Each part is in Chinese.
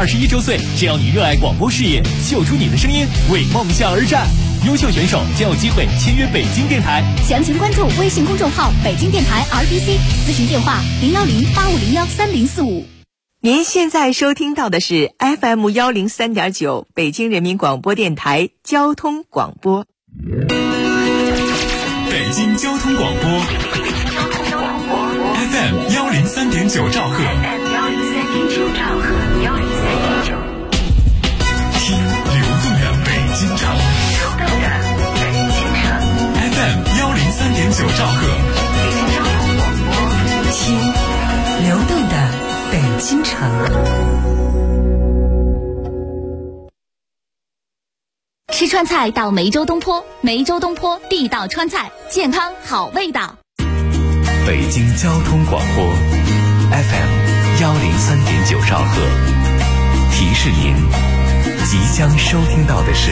21周岁，只要你热爱广播事业，秀出你的声音，为梦想而战。优秀选手将有机会签约北京电台。 详情关注微信公众号北京电台 RBC， 咨询电话010-8501-3045。 您现在收听到的是 FM 103.9北京人民广播电台交通广播。 北京交通广播 FM 103.9兆赫，听流动的北京城，FM 103.9兆赫， 听流动的北京城。 吃川菜到梅州东坡，梅州东坡地道川菜，健康好味道。 北京交通广播 FM 103.9兆赫，提示您即将收听到的是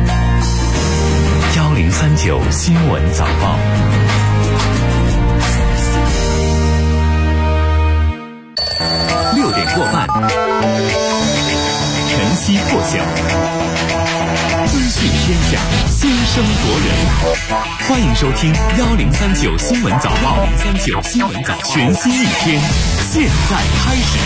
1039新闻早报。6点过半，晨曦破晓，资讯天下，先声夺人。欢迎收听1039新闻早报，1039新闻早，全新一天，现在开始。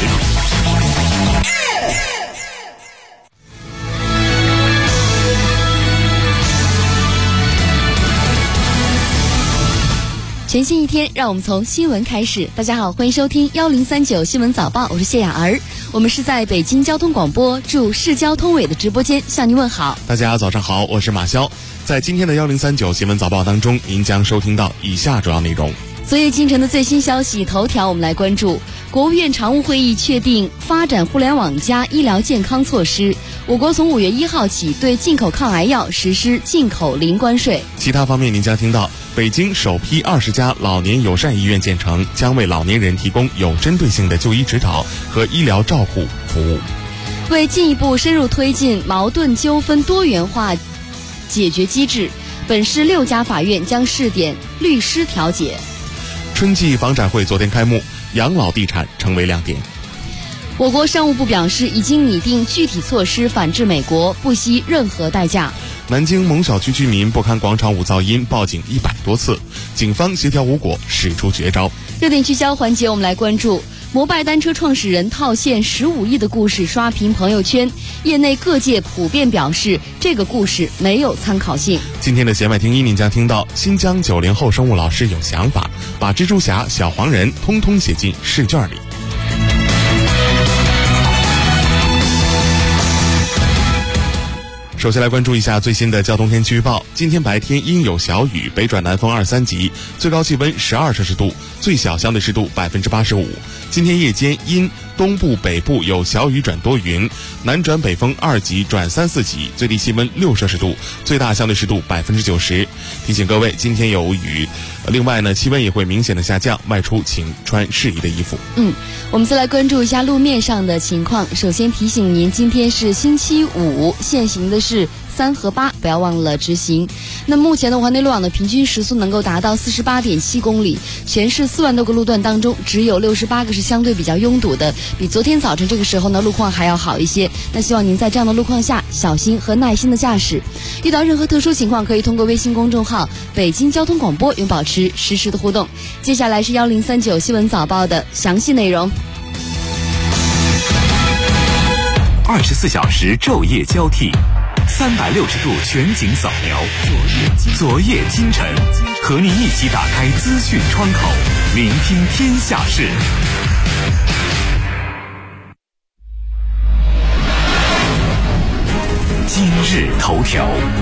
全新一天，让我们从新闻开始。大家好，欢迎收听1039新闻早报，我是谢雅儿。我们是在北京交通广播驻市交通委的直播间向您问好。 大家早上好，我是马潇。在今天的1039新闻早报当中，您将收听到以下主要内容。 昨夜今晨的最新消息头条，我们来关注国务院常务会议确定发展互联网加医疗健康措施，我国从5月1号起对进口抗癌药实施进口零关税。 其他方面您将听到，北京首批20家老年友善医院建成，将为老年人提供有针对性的就医指导和医疗照护服务。 为进一步深入推进矛盾纠纷多元化解决机制，本市6家法院将试点律师调解。 春季房展会昨天开幕，养老地产成为亮点。 我国商务部表示，已经拟定具体措施反制美国，不惜任何代价。 南京某小区居民不堪广场舞噪音，报警100多次，警方协调无果，使出绝招。 热点聚焦环节，我们来关注摩拜单车创始人套现15亿的故事刷屏朋友圈，业内各界普遍表示这个故事没有参考性。 今天的弦外听音，您将听到新疆90后生物老师有想法，把蜘蛛侠、小黄人通通写进试卷里。首先来关注一下最新的交通天气预报。今天白天阴有小雨，北转南风2、3级，最高气温12摄氏度，最小相对湿度85%。今天夜间阴，东部北部有小雨转多云，南转北风2级转3、4级，最低气温6摄氏度，最大相对湿度90%。提醒各位，今天有雨，另外呢，气温也会明显的下降，外出请穿适宜的衣服。 我们再来关注一下路面上的情况。首先提醒您，今天是星期五，限行的是3和8，不要忘了执行。那目前的环内路网的平均时速能够达到48.7公里，全市4万多个路段当中，只有68个是相对比较拥堵的，比昨天早晨这个时候呢路况还要好一些。那希望您在这样的路况下小心和耐心的驾驶。遇到任何特殊情况，可以通过微信公众号北京交通广播与保持实时的互动。接下来是1039新闻早报的详细内容。 24小时昼夜交替，360度全景扫描，昨夜今晨，和您一起打开资讯窗口，聆听天下事。今日头条。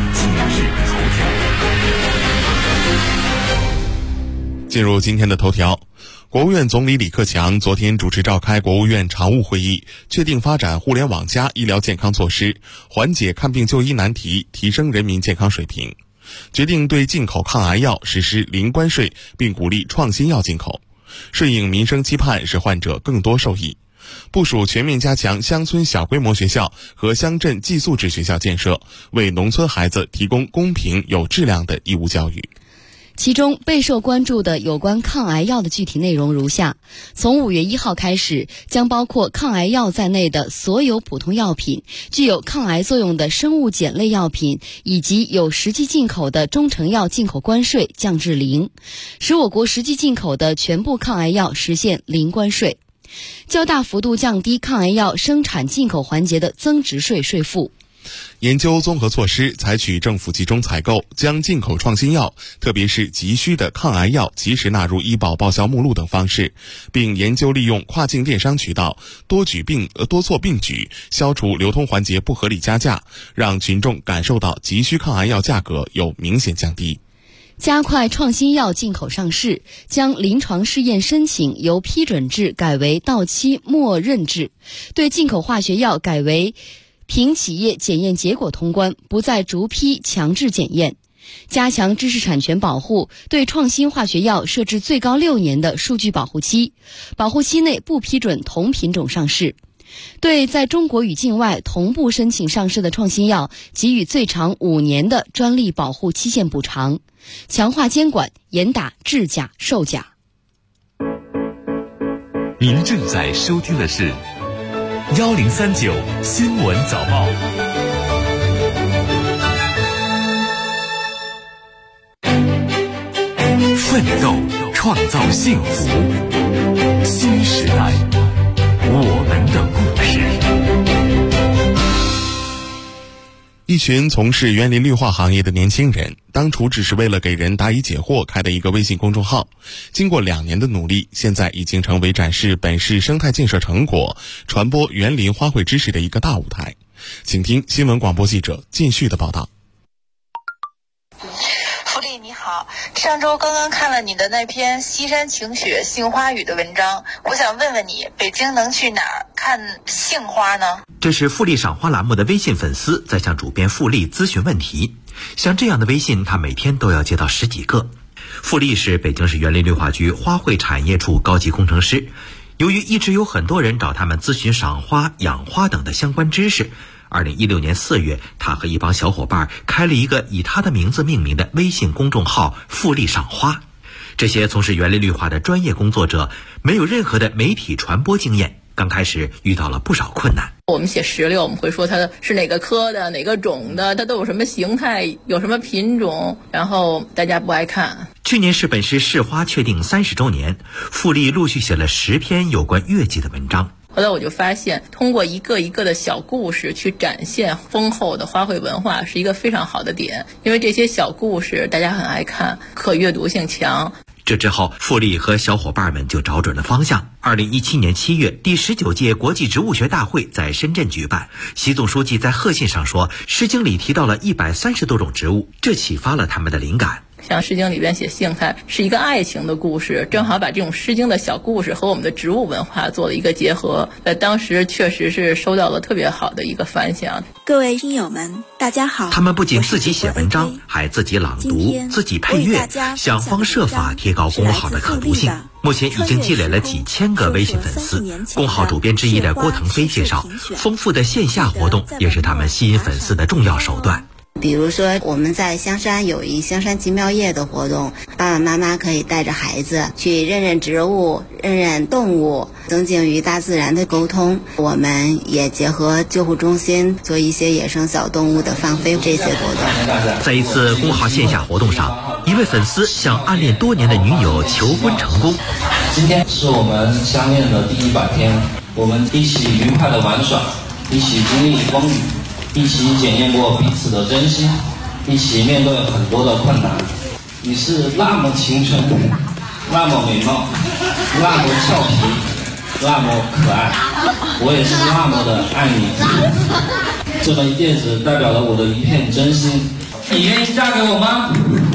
进入今天的头条。国务院总理李克强昨天主持召开国务院常务会议，确定发展互联网加医疗健康措施，缓解看病就医难题，提升人民健康水平。决定对进口抗癌药实施零关税，并鼓励创新药进口，顺应民生期盼，使患者更多受益。部署全面加强乡村小规模学校和乡镇寄宿制学校建设，为农村孩子提供公平有质量的义务教育。 其中备受关注的有关抗癌药的具体内容如下：从5月1号开始，将包括抗癌药在内的所有普通药品、具有抗癌作用的生物碱类药品以及有实际进口的中成药进口关税降至0，使我国实际进口的全部抗癌药实现零关税，较大幅度降低抗癌药生产进口环节的增值税税负。 研究综合措施，采取政府集中采购，将进口创新药，特别是急需的抗癌药及时纳入医保报销目录等方式，并研究利用跨境电商渠道多做并举，消除流通环节不合理加价，让群众感受到急需抗癌药价格有明显降低。 加快创新药进口上市，将临床试验申请由批准制改为到期默认制，对进口化学药改为凭企业检验结果通关，不再逐批强制检验。加强知识产权保护，对创新化学药设置最高6年的数据保护期，保护期内不批准同品种上市。对在中国与境外同步申请上市的创新药，给予最长5年的专利保护期限补偿。强化监管，严打制假售假。 您正在收听的是1039新闻早报。奋斗，创造幸福。新时代，我们的故事。 一群从事园林绿化行业的年轻人，当初只是为了给人答疑解惑开的一个微信公众号，经过2年的努力，现在已经成为展示本市生态建设成果、传播园林花卉知识的一个大舞台。请听新闻广播记者靳旭的报道。 福利你好，上周刚刚看了你的那篇西山晴雪杏花雨的文章，我想问问你，北京能去哪儿看杏花呢？ 这是富丽赏花栏目的微信粉丝在向主编富丽咨询问题。像这样的微信，他每天都要接到10几个。富丽是北京市园林绿化局花卉产业处高级工程师，由于一直有很多人找他们咨询赏花、养花等的相关知识，2016年4月，他和一帮小伙伴开了一个以他的名字命名的微信公众号“富丽赏花”。这些从事园林绿化的专业工作者，没有任何的媒体传播经验，刚开始遇到了不少困难。 我们写石榴，我们会说它是哪个科的、哪个种的，它都有什么形态、有什么品种，然后大家不爱看。 去年是本市市花确定30周年，富丽陆续写了10篇有关月季的文章。 后来我就发现，通过一个一个的小故事去展现丰厚的花卉文化是一个非常好的点，因为这些小故事大家很爱看，可阅读性强。 这之后，富丽和小伙伴们就找准了方向。2017年7月，第19届国际植物学大会在深圳举办。习总书记在贺信上说，《诗经》里提到了130多种植物，这启发了他们的灵感。 像《诗经》里边写杏菜是一个爱情的故事，正好把这种《诗经》的小故事和我们的植物文化做了一个结合，在当时确实是收到了特别好的一个反响。 各位听友们，大家好。 他们不仅自己写文章，还自己朗读、自己配乐，想方设法提高公号的可读性。目前已经积累了几千个微信粉丝。公号主编之一的郭腾飞介绍，丰富的线下活动也是他们吸引粉丝的重要手段。 比如说我们在香山有一香山奇妙夜的活动，爸爸妈妈可以带着孩子去认认植物、认认动物，增进与大自然的沟通。我们也结合救护中心做一些野生小动物的放飞这些活动。 在一次公号线下活动上，一位粉丝向暗恋多年的女友求婚成功。 今天是我们相恋的第100天，我们一起愉快的玩耍，一起经历风雨，一起检验过彼此的真心，一起面对很多的困难。你是那么青春，那么美貌，那么俏皮，那么可爱，我也是那么的爱你。这枚戒指代表了我的一片真心，你愿意嫁给我吗？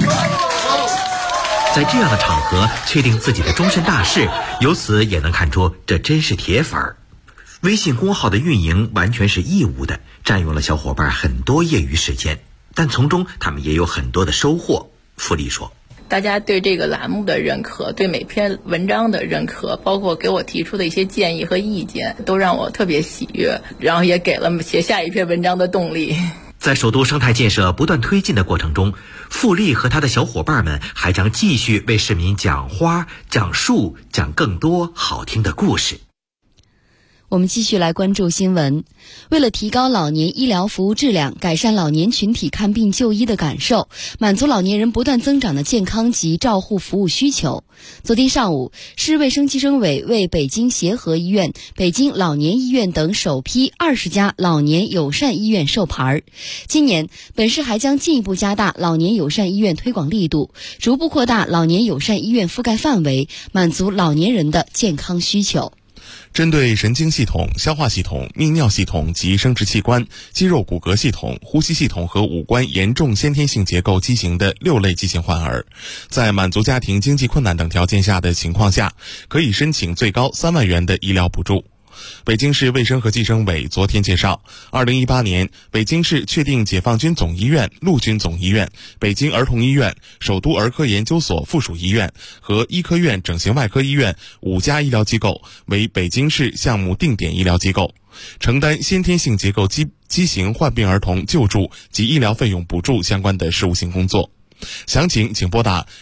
在这样的场合确定自己的终身大事，由此也能看出这真是铁粉儿。微信公号的运营完全是义务的，占用了小伙伴很多业余时间，但从中他们也有很多的收获。富丽说， 大家对这个栏目的认可，对每篇文章的认可，包括给我提出的一些建议和意见，都让我特别喜悦，然后也给了写下一篇文章的动力。 在首都生态建设不断推进的过程中，傅丽和他的小伙伴们还将继续为市民讲花、讲树、讲更多好听的故事。 我们继续来关注新闻。为了提高老年医疗服务质量，改善老年群体看病就医的感受，满足老年人不断增长的健康及照护服务需求，昨天上午，市卫生计生委为北京协和医院、北京老年医院等首批20家老年友善医院授牌。今年，本市还将进一步加大老年友善医院推广力度，逐步扩大老年友善医院覆盖范围，满足老年人的健康需求。 针对神经系统、消化系统、泌尿系统及生殖器官、肌肉骨骼系统、呼吸系统和五官严重先天性结构畸形的6类畸形患儿，在满足家庭经济困难等条件下的情况下，可以申请最高3万元的医疗补助。北京市卫生和计生委昨天介绍，2018年北京市确定解放军总医院、陆军总医院、北京儿童医院、首都儿科研究所附属医院和医科院整形外科医院5家医疗机构为北京市项目定点医疗机构，承担先天性结构畸形患病儿童救助及医疗费用补助相关的事务性工作。详情请拨打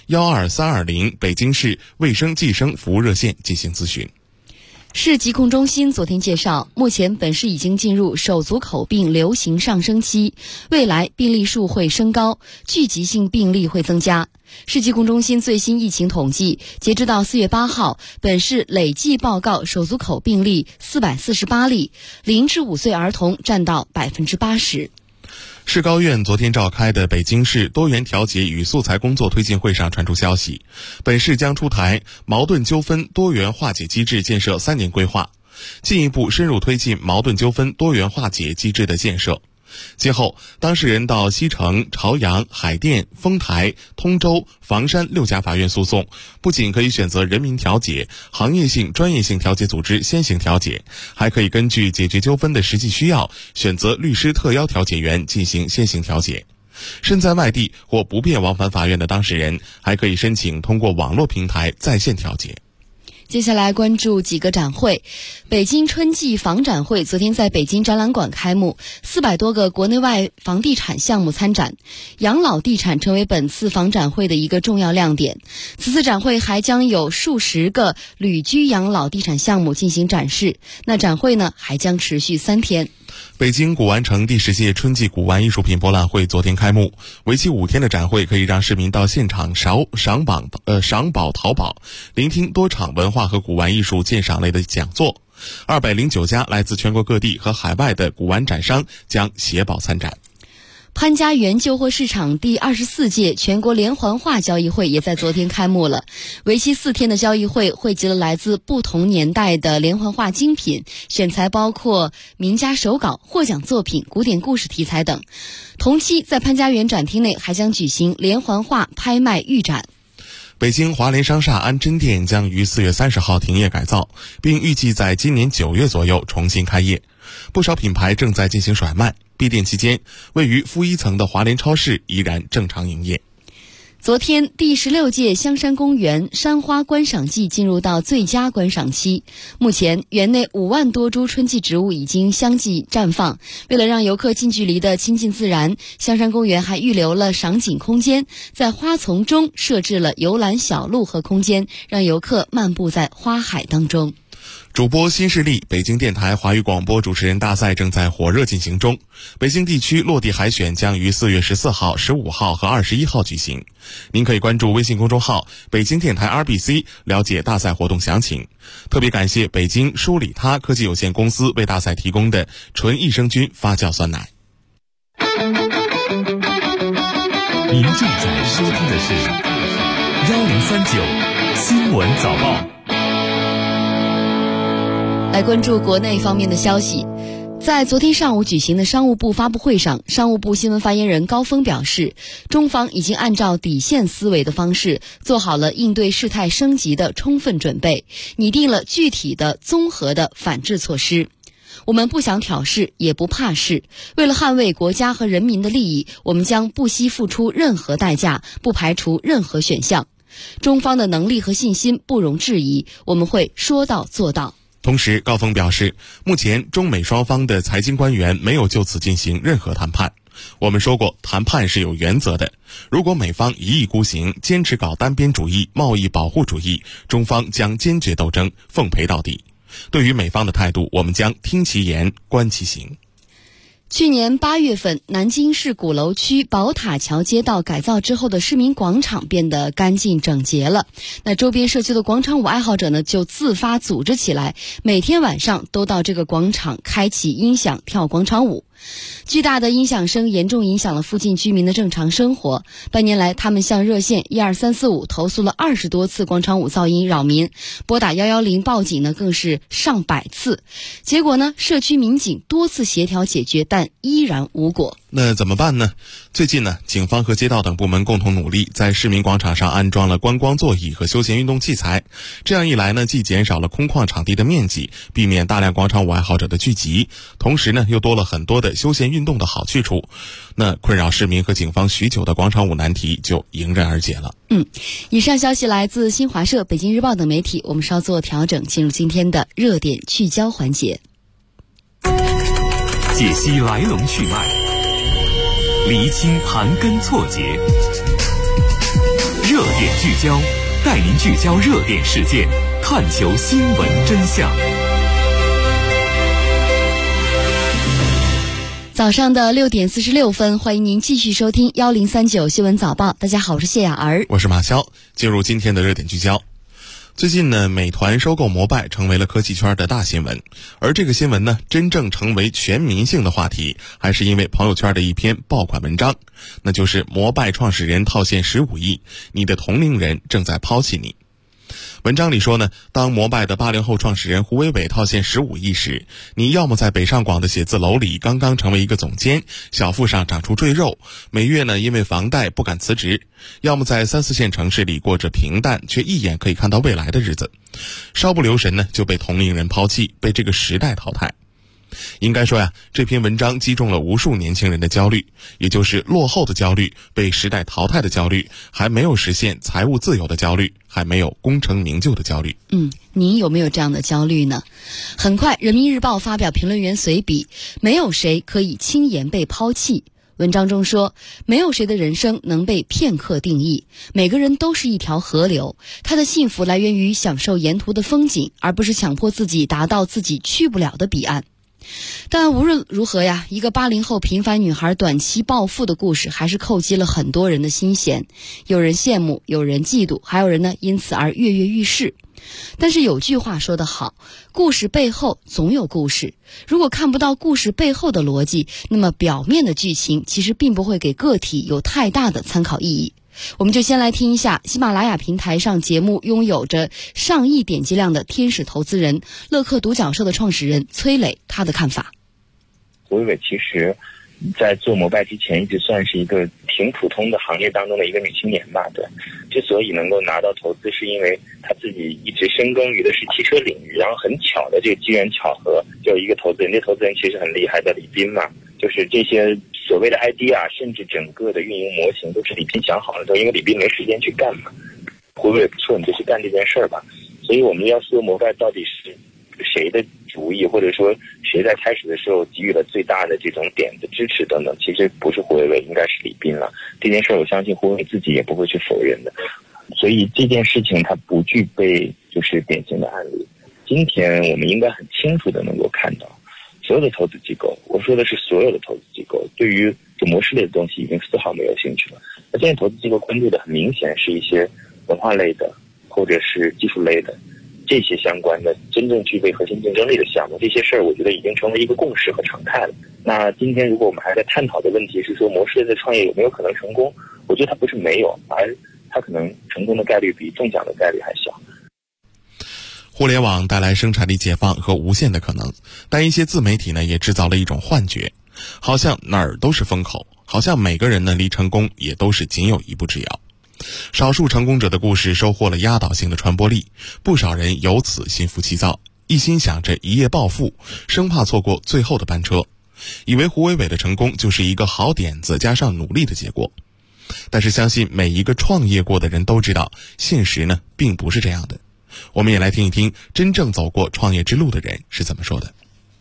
12320北京市卫生计生服务热线进行咨询。 市疾控中心昨天介绍，目前本市已经进入手足口病流行上升期，未来病例数会升高，聚集性病例会增加。市疾控中心最新疫情统计，截止到4月8号，本市累计报告手足口病例448例，0至5岁儿童占到80%。 市高院昨天召开的北京市多元调解与素材工作推进会上传出消息，本市将出台矛盾纠纷多元化解机制建设3年规划，进一步深入推进矛盾纠纷多元化解机制的建设。今后，当事人到西城、朝阳、海淀、丰台、通州、房山6家法院诉讼，不仅可以选择人民调解、行业性、专业性调解组织先行调解，还可以根据解决纠纷的实际需要，选择律师特邀调解员进行先行调解。身在外地或不便往返法院的当事人，还可以申请通过网络平台在线调解。 接下来关注几个展会。北京春季房展会昨天在北京展览馆开幕，400多个国内外房地产项目参展，养老地产成为本次房展会的一个重要亮点。此次展会还将有数十个旅居养老地产项目进行展示。那展会呢，还将持续3天。 北京古玩城第10届春季古玩艺术品博览会昨天开幕，为期5天的展会可以让市民到现场赏宝淘宝，聆听多场文化和古玩艺术鉴赏类的讲座。209家来自全国各地和海外的古玩展商将携宝参展。 潘家园旧货市场第24届全国连环画交易会也在昨天开幕了。为期4天的交易会汇集了来自不同年代的连环画精品，选材包括名家手稿、获奖作品、古典故事题材等。同期在潘家园展厅内还将举行连环画拍卖预展。 北京华联商厦安贞店将于4月30号停业改造，并预计在今年9月左右重新开业。不少品牌正在进行甩卖，闭店期间，位于负1层的华联超市依然正常营业。 昨天，第16届香山公园山花观赏季进入到最佳观赏期。目前，园内5万多株春季植物已经相继绽放。为了让游客近距离的亲近自然，香山公园还预留了赏景空间，在花丛中设置了游览小路和空间，让游客漫步在花海当中。 主播新势力北京电台华语广播主持人大赛正在火热进行中，北京地区落地海选将于4月14号、15号和21号举行。您可以关注微信公众号北京电台 RBC 了解大赛活动详情。特别感谢北京舒里他科技有限公司为大赛提供的纯益生菌发酵酸奶。 您正在收听的是1039新闻早报。 来关注国内方面的消息。在昨天上午举行的商务部发布会上，商务部新闻发言人高峰表示，中方已经按照底线思维的方式，做好了应对事态升级的充分准备，拟定了具体的综合的反制措施。我们不想挑事，也不怕事，为了捍卫国家和人民的利益，我们将不惜付出任何代价，不排除任何选项。中方的能力和信心不容置疑，我们会说到做到。 同时，高峰表示，目前中美双方的财经官员没有就此进行任何谈判， 我们说过，谈判是有原则的，如果美方一意孤行，坚持搞单边主义、贸易保护主义，中方将坚决斗争，奉陪到底。对于美方的态度，我们将听其言，观其行。 去年8月份，南京市鼓楼区宝塔桥街道改造之后的市民广场变得干净整洁了。那周边社区的广场舞爱好者呢，就自发组织起来，每天晚上都到这个广场开启音响跳广场舞。巨大的音响声严重影响了附近居民的正常生活。半年来，他们向热线12345投诉了20多次广场舞噪音扰民，拨打110报警呢更是上百次。结果呢，社区民警多次协调解决，但依然无果。 那怎么办呢？最近呢，警方和街道等部门共同努力，在市民广场上安装了观光座椅和休闲运动器材。这样一来呢，既减少了空旷场地的面积，避免大量广场舞爱好者的聚集，同时呢，又多了很多的休闲运动的好去处。那困扰市民和警方许久的广场舞难题就迎刃而解了。 以上消息来自新华社、北京日报等媒体。我们稍作调整，进入今天的热点聚焦环节， 解析来龙去脉，厘清盘根错节，热点聚焦，带您聚焦热点事件，探求新闻真相。 早上的6点46分，欢迎您继续收听1039新闻早报。大家好，我是谢雅儿， 我是马潇。进入今天的热点聚焦。最近呢，美团收购摩拜成为了科技圈的大新闻，而这个新闻呢，真正成为全民性的话题，还是因为朋友圈的一篇爆款文章，那就是摩拜创始人套现15亿，你的同龄人正在抛弃你。文章里说呢，当摩拜的80后创始人胡伟伟套现15亿时，你要么在北上广的写字楼里刚刚成为一个总监，小腹上长出赘肉，每月呢因为房贷不敢辞职，要么在3、4线城市里过着平淡却一眼可以看到未来的日子，稍不留神呢就被同龄人抛弃，被这个时代淘汰。应该说呀，这篇文章击中了无数年轻人的焦虑，也就是落后的焦虑，被时代淘汰的焦虑，还没有实现财务自由的焦虑，还没有功成名就的焦虑。 您有没有这样的焦虑呢？很快，人民日报发表评论员随笔，没有谁可以轻言被抛弃。文章中说，没有谁的人生能被片刻定义，每个人都是一条河流，他的幸福来源于享受沿途的风景，而不是强迫自己达到自己去不了的彼岸。但无论如何呀，一个80后平凡女孩短期暴富的故事还是扣击了很多人的心弦，有人羡慕，有人嫉妒，还有人呢因此而跃跃欲试。但是有句话说得好，故事背后总有故事，如果看不到故事背后的逻辑，那么表面的剧情其实并不会给个体有太大的参考意义。我们就先来听一下喜马拉雅平台上节目拥有着上亿点击量的天使投资人乐客独角兽的创始人崔磊他的看法。 胡伟伟其实在做摩拜之前一直算是一个挺普通的行业当中的一个女青年吧，对。之所以能够拿到投资，是因为她自己一直深耕于的是汽车领域，然后很巧的这个机缘巧合，就有一个投资人，这投资人其实很厉害的李斌嘛，就是这些所谓的 idea， 甚至整个的运营模型都是李斌想好了的，因为李斌没时间去干嘛。胡伟伟不错，你就去干这件事儿吧。所以我们要说摩拜到底是谁的主意，或者说谁在开始的时候给予了最大的这种点的支持等等，其实不是胡伟伟，应该是李斌了。这件事我相信胡伟伟自己也不会去否认的。所以这件事情它不具备就是典型的案例。今天我们应该很清楚的能够看到，所有的投资机构，我说的是所有的投资机构，对于这模式类的东西已经丝毫没有兴趣了。那现在投资机构关注的很明显是一些文化类的或者是技术类的这些相关的真正具备核心竞争力的项目，这些事儿我觉得已经成为一个共识和常态了。那今天如果我们还在探讨的问题是说模式类的创业有没有可能成功，我觉得它不是没有，而它可能成功的概率比中奖的概率还小。 互联网带来生产力解放和无限的可能，但一些自媒体呢也制造了一种幻觉，好像哪儿都是风口，好像每个人呢离成功也都是仅有一步之遥。少数成功者的故事收获了压倒性的传播力，不少人由此心浮气躁，一心想着一夜暴富，生怕错过最后的班车，以为胡伟伟的成功就是一个好点子加上努力的结果。但是相信每一个创业过的人都知道，现实呢并不是这样的。我们也来听一听真正走过创业之路的人是怎么说的。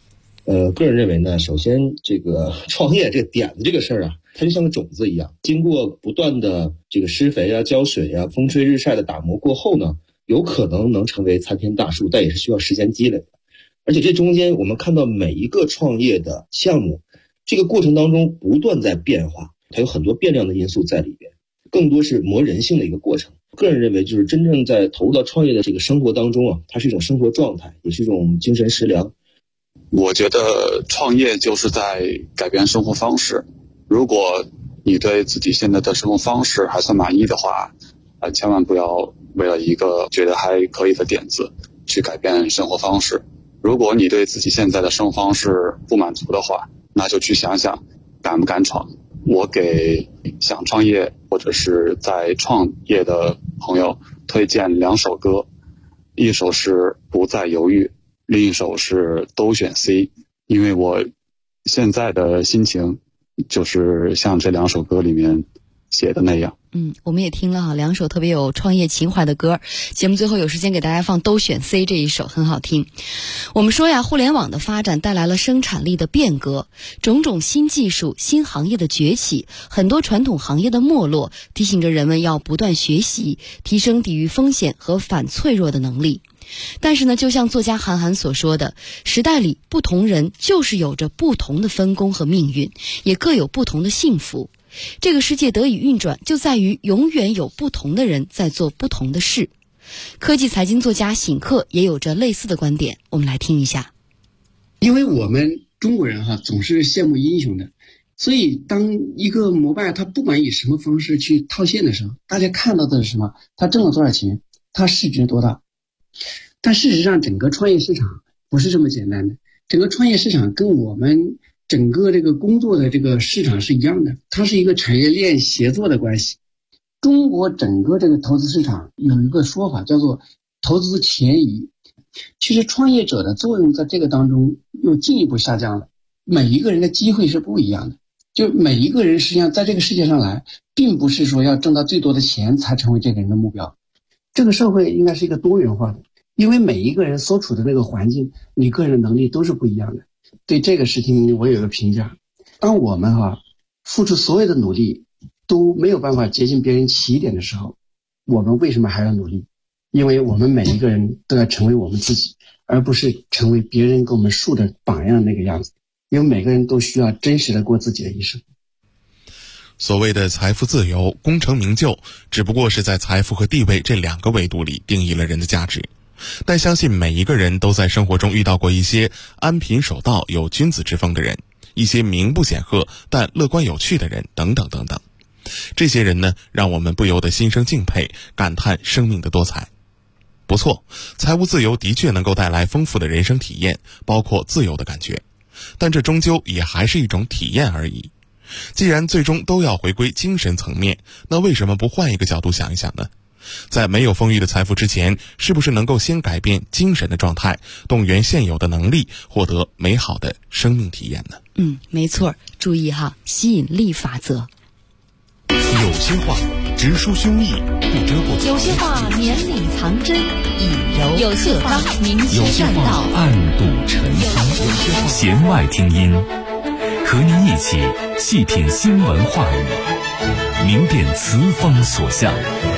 个人认为呢，首先这个创业这个点子这个事儿啊，它就像个种子一样，经过不断的这个施肥啊、浇水啊、风吹日晒的打磨过后呢，有可能能成为参天大树，但也是需要时间积累的。而且这中间我们看到每一个创业的项目，这个过程当中不断在变化，它有很多变量的因素在里边，更多是磨人性的一个过程。个人认为，就是真正在投入到创业的这个生活当中啊，它是一种生活状态，也是一种精神食粮。 我觉得创业就是在改变生活方式。如果你对自己现在的生活方式还算满意的话，千万不要为了一个觉得还可以的点子去改变生活方式。如果你对自己现在的生活方式不满足的话，那就去想想敢不敢闯。我给想创业或者是在创业的朋友推荐2首歌，一首是不再犹豫，另一首是都选 C， 因为我现在的心情就是像这2首歌里面写的那样。 我们也听了2首特别有创业情怀的歌，节目最后有时间给大家放都选 C 这一首，很好听。我们说呀，互联网的发展带来了生产力的变革，种种新技术、新行业的崛起，很多传统行业的没落，提醒着人们要不断学习，提升抵御风险和反脆弱的能力。但是呢，就像作家韩寒所说的，时代里不同人就是有着不同的分工和命运，也各有不同的幸福。这个世界得以运转，就在于永远有不同的人在做不同的事。科技财经作家醒克也有着类似的观点，我们来听一下。 因为我们中国人总是羡慕英雄的，所以当一个摩拜他不管以什么方式去套现的时候，大家看到的是什么？他挣了多少钱，他市值多大。但事实上整个创业市场不是这么简单的，整个创业市场跟我们整个这个工作的这个市场是一样的，它是一个产业链协作的关系。中国整个这个投资市场有一个说法叫做投资前移，其实创业者的作用在这个当中又进一步下降了。每一个人的机会是不一样的，就每一个人实际上在这个世界上来，并不是说要挣到最多的钱才成为这个人的目标。这个社会应该是一个多元化的，因为每一个人所处的那个环境，你个人的能力都是不一样的。对这个事情我有个评价，当我们付出所有的努力都没有办法接近别人起点的时候，我们为什么还要努力？因为我们每一个人都要成为我们自己，而不是成为别人给我们树的榜样那个样子。因为每个人都需要真实的过自己的一生。 所谓的财富自由、功成名就，只不过是在财富和地位这2个维度里定义了人的价值。但相信每一个人都在生活中遇到过一些安贫守道有君子之风的人，一些名不显赫但乐观有趣的人，等等等等。这些人呢，让我们不由得心生敬佩，感叹生命的多彩。不错，财务自由的确能够带来丰富的人生体验，包括自由的感觉，但这终究也还是一种体验而已。既然最终都要回归精神层面，那为什么不换一个角度想一想呢？在没有丰裕的财富之前，是不是能够先改变精神的状态，动员现有的能力，获得美好的生命体验呢？ 没错，注意吸引力法则。 有些话直抒胸臆，不遮不藏； 有些话绵里藏针，以柔有些话明有些栈道， 暗度陈仓。弦外听音，和您一起细品新闻话语，明辨词风所向。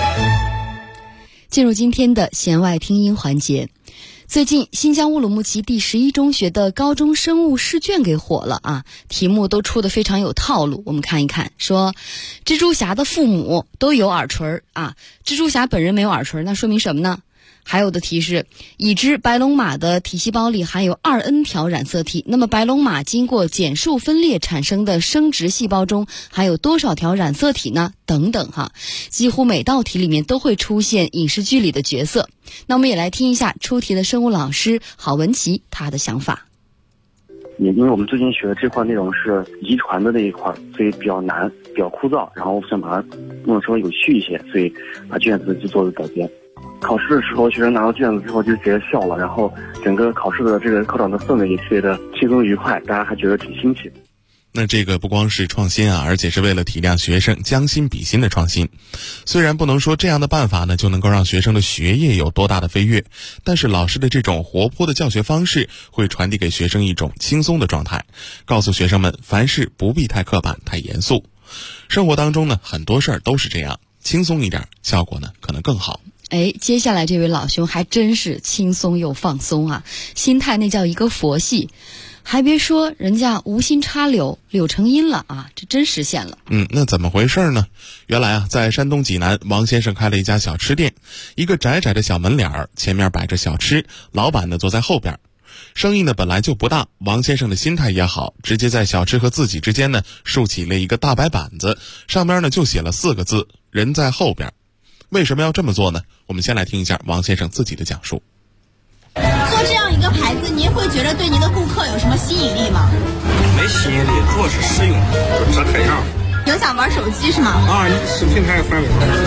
进入今天的弦外听音环节。最近新疆乌鲁木齐第11中学的高中生物试卷给火了题目都出得非常有套路。我们看一看，说蜘蛛侠的父母都有耳垂蜘蛛侠本人没有耳垂，那说明什么呢？还有的题是，已知白龙马的体细胞里含有2N 条染色体，那么白龙马经过减数分裂产生的生殖细胞中含有多少条染色体呢？等等几乎每道题里面都会出现影视剧里的角色。那我们也来听一下出题的生物老师郝文琪他的想法。 因为我们最近学的这块内容是遗传的那一块，所以比较难，比较枯燥，然后我想把它弄得稍微有趣一些，所以把卷子就做了改编。考试的时候，学生拿到卷子之后就直接笑了，然后整个考试的这个考场的氛围也特别的轻松愉快，大家还觉得挺新奇。 那这个不光是创新啊，而且是为了体谅学生将心比心的创新。虽然不能说这样的办法呢就能够让学生的学业有多大的飞跃，但是老师的这种活泼的教学方式会传递给学生一种轻松的状态，告诉学生们凡事不必太刻板太严肃。生活当中呢很多事儿都是这样，轻松一点，效果呢可能更好。 接下来这位老兄还真是轻松又放松啊，心态那叫一个佛系。还别说，人家无心插柳，柳成荫了啊，这真实现了。 那怎么回事呢？原来啊，在山东济南，王先生开了一家小吃店，一个窄窄的小门脸儿，前面摆着小吃，老板呢坐在后边。生意呢本来就不大，王先生的心态也好，直接在小吃和自己之间呢竖起了一个大白板子，上面呢就写了4个字：人在后边。为什么要这么做呢？我们先来听一下王先生自己的讲述。 做这样一个牌子，您会觉得对您的顾客有什么吸引力吗？ 没吸引力，主要是实用，就遮太阳。 有想玩手机是吗？ 啊，视频开范围。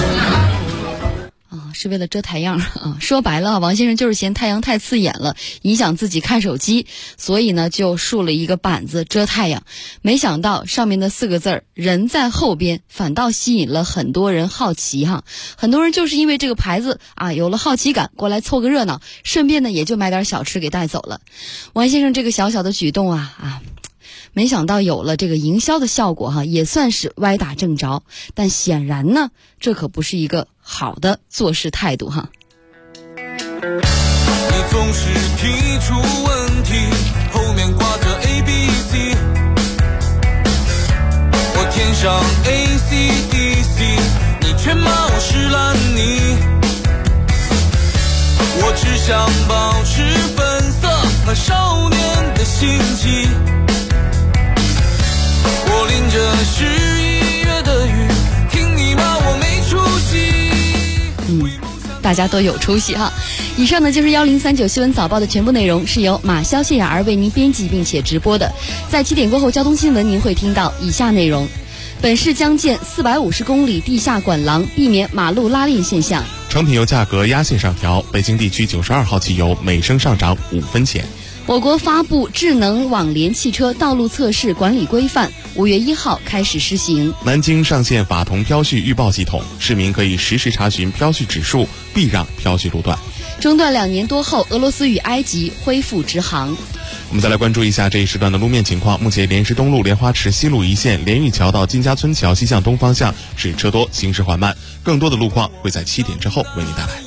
是为了遮太阳啊！说白了，王先生就是嫌太阳太刺眼了，影响自己看手机，所以呢就竖了一个板子遮太阳。没想到上面的4个字“人在后边”反倒吸引了很多人好奇哈。很多人就是因为这个牌子啊有了好奇感，过来凑个热闹，顺便呢也就买点小吃给带走了。王先生这个小小的举动没想到有了这个营销的效果哈，也算是歪打正着。但显然呢，这可不是一个好的做事态度哈。 你总是提出问题，后面挂着 ABC， 我填上 ACDC， 你却骂我是烂泥。我只想保持本色和少年的心气。我淋着11月的雨，听你骂我没出息。 大家都有出息哈。以上呢就是1039新闻早报的全部内容，是由马潇谢雅儿为您编辑并且直播的。在7点过后交通新闻您会听到以下内容：本市将建450公里地下管廊，避免马路拉链现象。 成品油价格压线上调，北京地区92号汽油每升上涨5分钱。 我国发布智能网联汽车道路测试管理规范，5月1号开始施行。 南京上线法同飘絮预报系统，市民可以实时查询飘絮指数，避让飘絮路段。 中断2年多后，俄罗斯与埃及恢复直航。 我们再来关注一下这一时段的路面情况。目前莲石东路莲花池西路一线莲玉桥到金家村桥西向东方向是车多，行驶缓慢，更多的路况会在7点之后为你带来。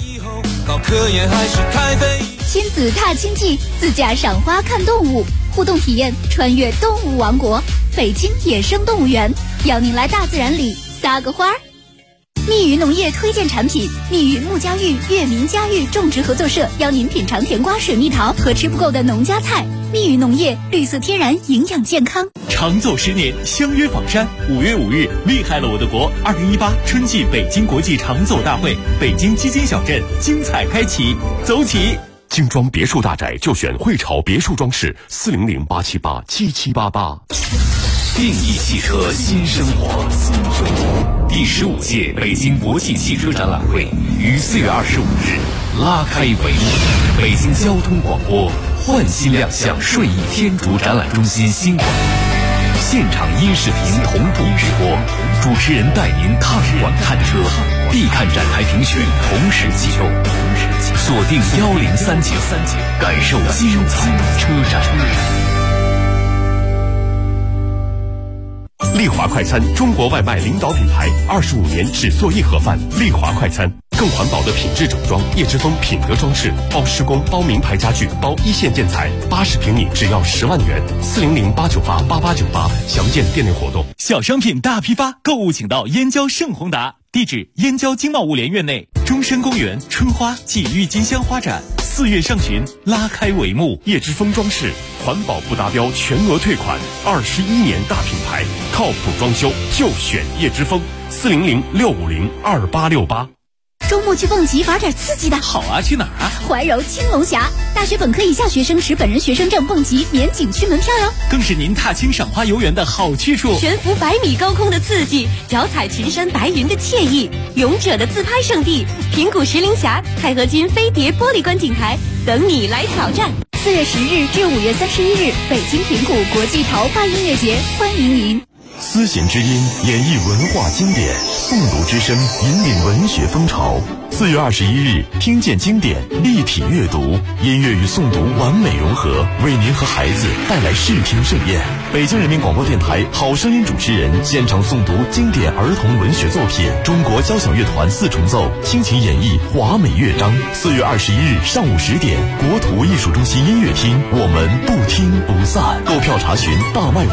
亲子踏青记，自驾赏花看动物，互动体验穿越动物王国，北京野生动物园，邀您来大自然里撒个花儿。密语农业推荐产品，密语木家峪粤民家峪种植合作社邀您品尝甜瓜、水蜜桃和吃不够的农家菜。密语农业，绿色天然，营养健康。 长走10年，相约访山。5月5日，厉害了我的国！2018春季北京国际长走大会，北京基金小镇精彩开启，走起！ 精装别墅大宅就选汇潮别墅装饰，400-878-7788。 定义汽车新生活。第15届北京国际汽车展览会于4月25日拉开帷幕。北京交通广播焕新亮相顺义天竺展览中心新馆，现场音视频同步直播，主持人带您踏馆看车，必看展台评选同时启动，锁定1039，感受精彩车展。 丽华快餐，中国外卖领导品牌，25年只做一盒饭。丽华快餐，更环保的品质整装，叶之峰品德装饰，包施工，包名牌家具，包一线建材，80平米只要10万元。400-898-8898，详见店内活动。 小商品大批发，购物请到燕郊盛宏达，地址燕郊经贸物联院内，中山公园春花暨郁金香花展，4月上旬拉开帷幕。 叶之峰装饰，环保不达标全额退款，21年大品牌，靠谱装修就选叶之峰。400-650-2868。 周末去蹦极玩点刺激的。 好啊，去哪儿啊？ 怀柔青龙峡，大学本科以下学生持本人学生证蹦极免景区门票哟。 更是您踏青赏花游园的好去处， 悬浮100米高空的刺激，脚踩群山白云的惬意，勇者的自拍圣地，平谷石林峡、钛合金飞碟玻璃观景台，等你来挑战。 4月10日至5月31日，北京平谷国际桃花音乐节，欢迎您。 丝弦之音演绎文化经典，诵读之声引领文学风潮。4月21日，听见经典，立体阅读，音乐与诵读完美融合，为您和孩子带来视听盛宴。北京人民广播电台好声音主持人现场诵读经典儿童文学作品，中国交响乐团4重奏倾情演绎华美乐章。4月21日上午10点，国图艺术中心音乐厅，我们不听不散。购票查询大麦网。